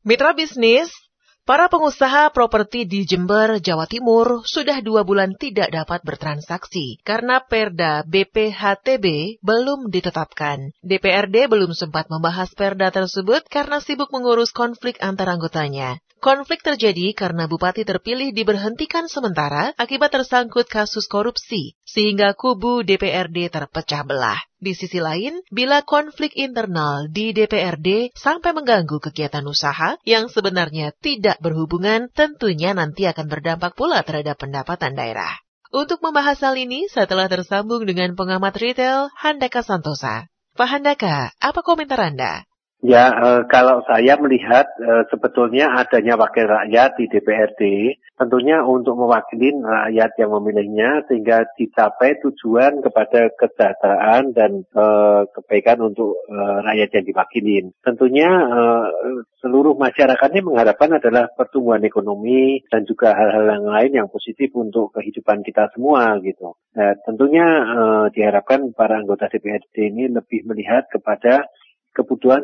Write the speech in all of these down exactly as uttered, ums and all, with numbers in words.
Mitra bisnis, para pengusaha properti di Jember, Jawa Timur sudah dua bulan tidak dapat bertransaksi karena Perda B P H T B belum ditetapkan. D P R D belum sempat membahas Perda tersebut karena sibuk mengurus konflik antar anggotanya. Konflik terjadi karena bupati terpilih diberhentikan sementara akibat tersangkut kasus korupsi, sehingga kubu D P R D terpecah belah. Di sisi lain, bila konflik internal di D P R D sampai mengganggu kegiatan usaha yang sebenarnya tidak berhubungan, tentunya nanti akan berdampak pula terhadap pendapatan daerah. Untuk membahas hal ini, saya telah tersambung dengan pengamat retail Handaka Santosa. Pak Handaka, apa komentar Anda? Ya, e, kalau saya melihat e, sebetulnya adanya wakil rakyat di D P R D, tentunya untuk mewakili rakyat yang memilihnya sehingga dicapai tujuan kepada kesejahteraan dan e, kebaikan untuk e, rakyat yang diwakili. Tentunya e, seluruh masyarakat ini mengharapkan adalah pertumbuhan ekonomi dan juga hal-hal yang lain yang positif untuk kehidupan kita semua gitu. Nah, tentunya e, diharapkan para anggota D P R D ini lebih melihat kepada kebutuhan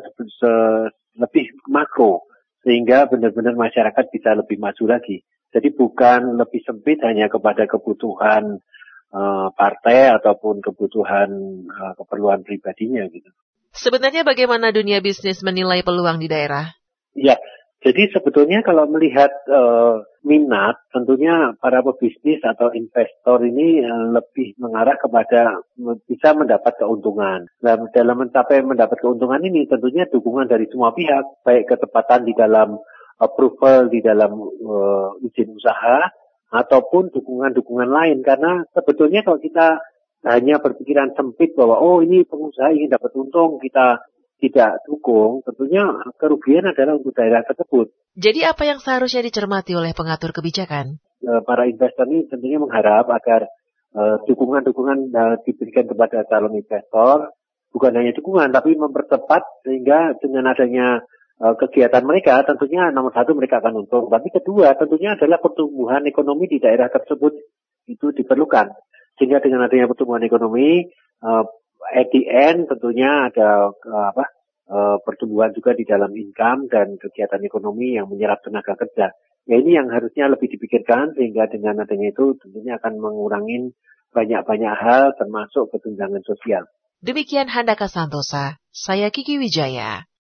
lebih makro sehingga benar-benar masyarakat bisa lebih maju lagi. Jadi bukan lebih sempit hanya kepada kebutuhan uh, partai ataupun kebutuhan uh, keperluan pribadinya gitu. Sebenarnya bagaimana dunia bisnis menilai peluang di daerah? Ya, jadi sebetulnya kalau melihat uh, minat, tentunya para pebisnis atau investor ini uh, lebih mengarah kepada bisa mendapat keuntungan. Nah, dalam mencapai mendapat keuntungan ini tentunya dukungan dari semua pihak, baik ketepatan di dalam approval, di dalam uh, izin usaha, ataupun dukungan-dukungan lain. Karena sebetulnya kalau kita hanya berpikiran sempit bahwa oh ini pengusaha ingin dapat untung, kita tidak dukung, tentunya kerugian adalah untuk daerah tersebut. Jadi apa yang seharusnya dicermati oleh pengatur kebijakan? E, para investor ini tentunya mengharap agar e, dukungan-dukungan e, diberikan kepada calon investor, bukan hanya dukungan, tapi mempercepat sehingga dengan adanya e, kegiatan mereka, tentunya nomor satu mereka akan untung. Tapi kedua, tentunya adalah pertumbuhan ekonomi di daerah tersebut itu diperlukan. Sehingga dengan adanya pertumbuhan ekonomi, e, at the end tentunya ada uh, apa uh, pertumbuhan juga di dalam income dan kegiatan ekonomi yang menyerap tenaga kerja. Ya ini yang harusnya lebih dipikirkan sehingga dengan adanya itu tentunya akan mengurangi banyak-banyak hal termasuk kesenjangan sosial. Demikian Handaka Santosa, saya Kiki Wijaya.